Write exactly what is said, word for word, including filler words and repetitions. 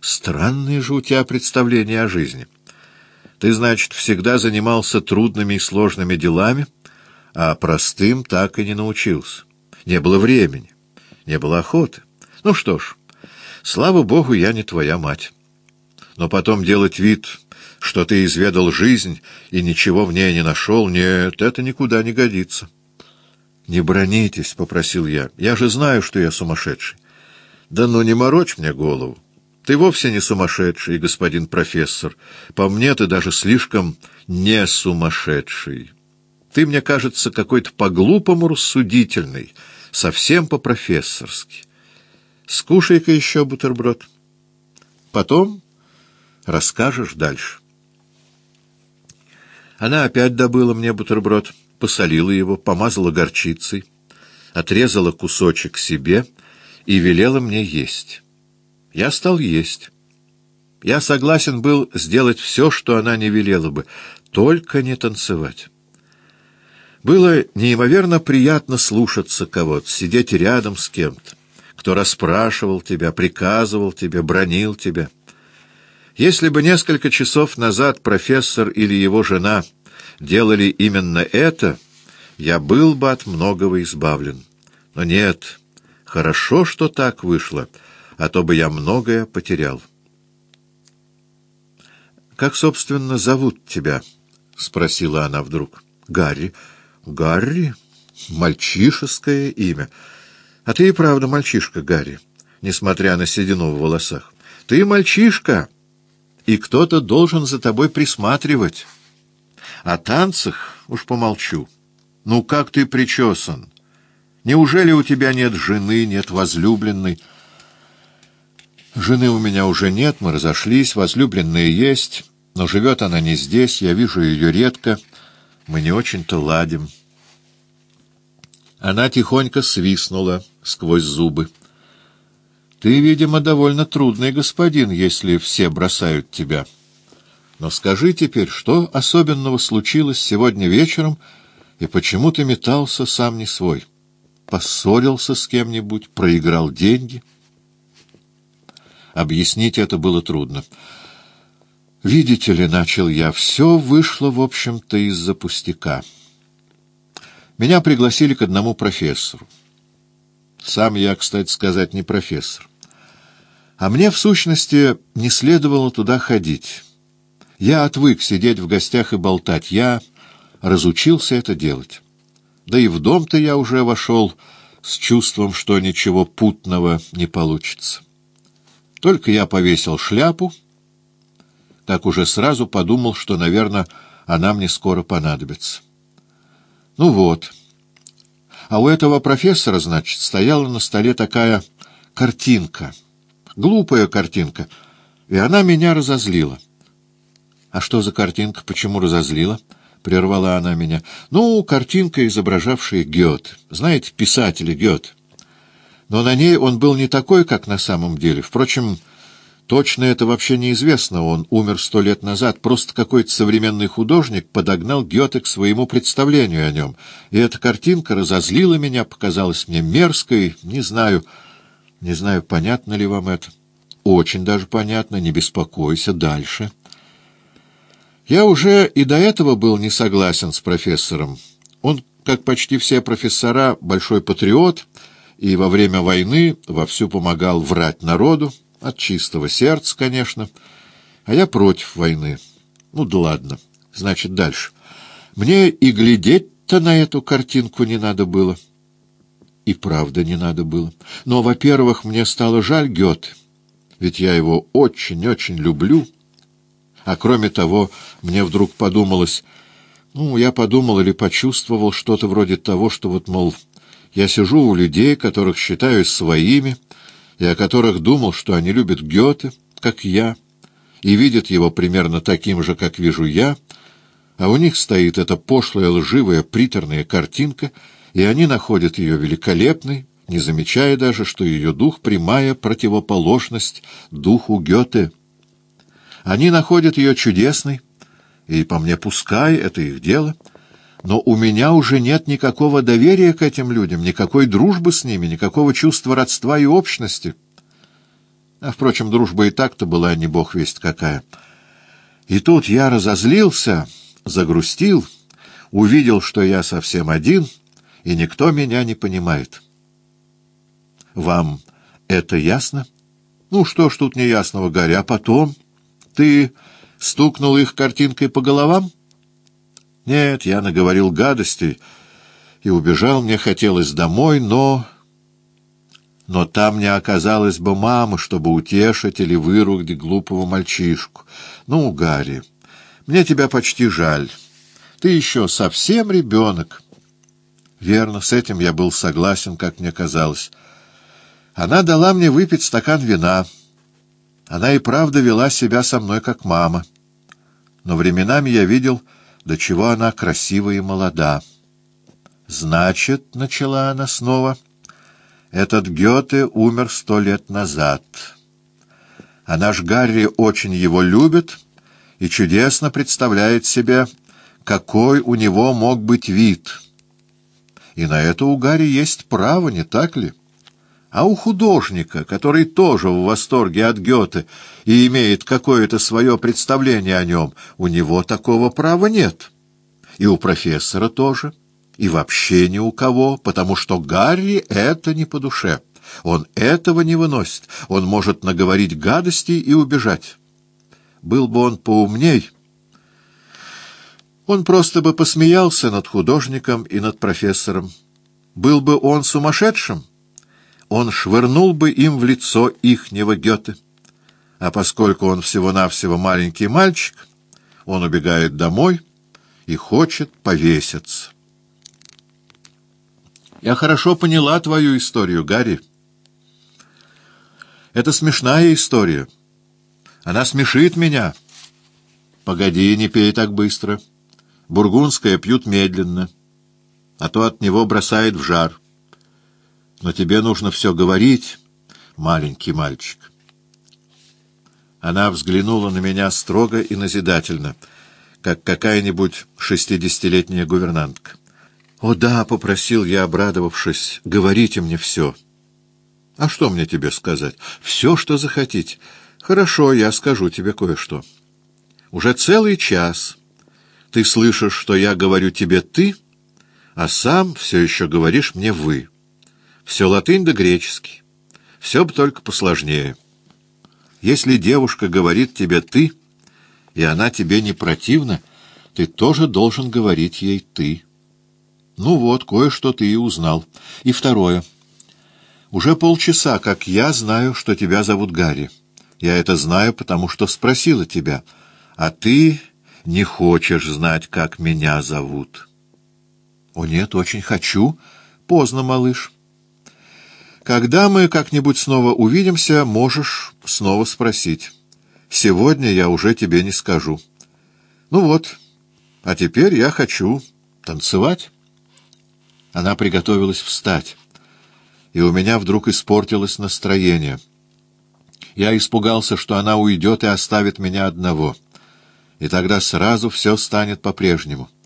Странные же у тебя представления о жизни. Ты, значит, всегда занимался трудными и сложными делами, а простым так и не научился. Не было времени, не было охоты. Ну что ж, слава богу, я не твоя мать. Но потом делать вид, что ты изведал жизнь и ничего в ней не нашел, нет, это никуда не годится. — Не бронитесь, — попросил я. — Я же знаю, что я сумасшедший. — Да ну не морочь мне голову. Ты вовсе не сумасшедший, господин профессор. По мне, ты даже слишком не сумасшедший. Ты, мне кажется, какой-то по-глупому рассудительный, совсем по-профессорски. Скушай-ка еще бутерброд. Потом расскажешь дальше. Она опять добыла мне бутерброд, посолила его, помазала горчицей, отрезала кусочек себе и велела мне есть. Я стал есть. Я согласен был сделать все, что она не велела бы, только не танцевать. Было неимоверно приятно слушаться кого-то, сидеть рядом с кем-то, кто расспрашивал тебя, приказывал тебе, бранил тебя. Если бы несколько часов назад профессор или его жена делали именно это, я был бы от многого избавлен. Но нет, хорошо, что так вышло, а то бы я многое потерял. — Как, собственно, зовут тебя? — спросила она вдруг. — Гарри. — Гарри? Мальчишеское имя. А ты и правда мальчишка, Гарри, несмотря на седину в волосах. Ты мальчишка, и кто-то должен за тобой присматривать. О танцах уж помолчу. Ну, как ты причесан? Неужели у тебя нет жены, нет возлюбленной? Жены у меня уже нет, мы разошлись, возлюбленные есть, но живет она не здесь, я вижу ее редко, мы не очень-то ладим. Она тихонько свистнула сквозь зубы. Ты, видимо, довольно трудный господин, если все бросают тебя. Но скажи теперь, что особенного случилось сегодня вечером, и почему ты метался сам не свой? Поссорился с кем-нибудь, проиграл деньги? Объяснить это было трудно. Видите ли, начал я, все вышло, в общем-то, из-за пустяка. Меня пригласили к одному профессору. Сам я, кстати сказать, не профессор. А мне, в сущности, не следовало туда ходить. Я отвык сидеть в гостях и болтать. Я разучился это делать. Да и в дом-то я уже вошел с чувством, что ничего путного не получится. Только я повесил шляпу, так уже сразу подумал, что, наверное, она мне скоро понадобится. Ну вот. А у этого профессора, значит, стояла на столе такая картинка. Глупая картинка. И она меня разозлила. — А что за картинка? Почему разозлила? — прервала она меня. — Ну, картинка, изображавшая Гёте. Знаете, писателя Гёте. Но на ней он был не такой, как на самом деле. Впрочем, точно это вообще неизвестно. Он умер сто лет назад. Просто какой-то современный художник подогнал Гёте к своему представлению о нем. И эта картинка разозлила меня, показалась мне мерзкой. Не знаю, не знаю, понятно ли вам это. Очень даже понятно, не беспокойся. Дальше. Я уже и до этого был не согласен с профессором. Он, как почти все профессора, большой патриот, и во время войны вовсю помогал врать народу, от чистого сердца, конечно, а я против войны. Ну да ладно, значит, дальше. Мне и глядеть-то на эту картинку не надо было. И правда не надо было. Но, во-первых, мне стало жаль Гёте, ведь я его очень-очень люблю. А кроме того, мне вдруг подумалось, ну, я подумал или почувствовал что-то вроде того, что вот, мол, я сижу у людей, которых считаю своими, и о которых думал, что они любят Гёте, как я, и видят его примерно таким же, как вижу я, а у них стоит эта пошлая, лживая, приторная картинка, и они находят ее великолепной, не замечая даже, что ее дух — прямая противоположность духу Гёте. Они находят ее чудесной, и по мне пускай, это их дело, но у меня уже нет никакого доверия к этим людям, никакой дружбы с ними, никакого чувства родства и общности. А, впрочем, дружба и так-то была не бог весть какая. И тут я разозлился, загрустил, увидел, что я совсем один, и никто меня не понимает. Вам это ясно? Ну, что ж тут неясного, Гарри, а потом? Ты стукнул их картинкой по головам? Нет, я наговорил гадостей и убежал, мне хотелось домой, но... Но там не оказалось бы мамы, чтобы утешить или выругать глупого мальчишку. Ну, Гарри, мне тебя почти жаль. Ты еще совсем ребенок. Верно, с этим я был согласен, как мне казалось. Она дала мне выпить стакан вина. Она и правда вела себя со мной, как мама. Но временами я видел, до чего она красива и молода. «Значит, — начала она снова, — этот Гёте умер сто лет назад. А наш Гарри очень его любит и чудесно представляет себе, какой у него мог быть вид. И на это у Гарри есть право, не так ли? А у художника, который тоже в восторге от Гёте и имеет какое-то свое представление о нем, у него такого права нет. И у профессора тоже, и вообще ни у кого, потому что Гарри это не по душе. Он этого не выносит, он может наговорить гадостей и убежать. Был бы он поумней, он просто бы посмеялся над художником и над профессором. Был бы он сумасшедшим, он швырнул бы им в лицо ихнего Гёте. А поскольку он всего-навсего маленький мальчик, он убегает домой и хочет повеситься. Я хорошо поняла твою историю, Гарри. Это смешная история. Она смешит меня. Погоди, не пей так быстро. Бургундское пьют медленно, а то от него бросает в жар. Но тебе нужно все говорить, маленький мальчик. Она взглянула на меня строго и назидательно, как какая-нибудь шестидесятилетняя гувернантка. «О да», — попросил я, обрадовавшись, — «говорите мне все». «А что мне тебе сказать?» «Все, что захотите». «Хорошо, я скажу тебе кое-что. Уже целый час ты слышишь, что я говорю тебе «ты», а сам все еще говоришь мне «вы». Все латынь да греческий. Все бы только посложнее. Если девушка говорит тебе «ты», и она тебе не противна, ты тоже должен говорить ей «ты». Ну вот, кое-что ты и узнал. И второе. Уже полчаса, как я знаю, что тебя зовут Гарри. Я это знаю, потому что спросила тебя. А ты не хочешь знать, как меня зовут. О нет, очень хочу. Поздно, малыш. Когда мы как-нибудь снова увидимся, можешь снова спросить. Сегодня я уже тебе не скажу. Ну вот, а теперь я хочу танцевать. Она приготовилась встать, и у меня вдруг испортилось настроение. Я испугался, что она уйдет и оставит меня одного, и тогда сразу все станет по-прежнему.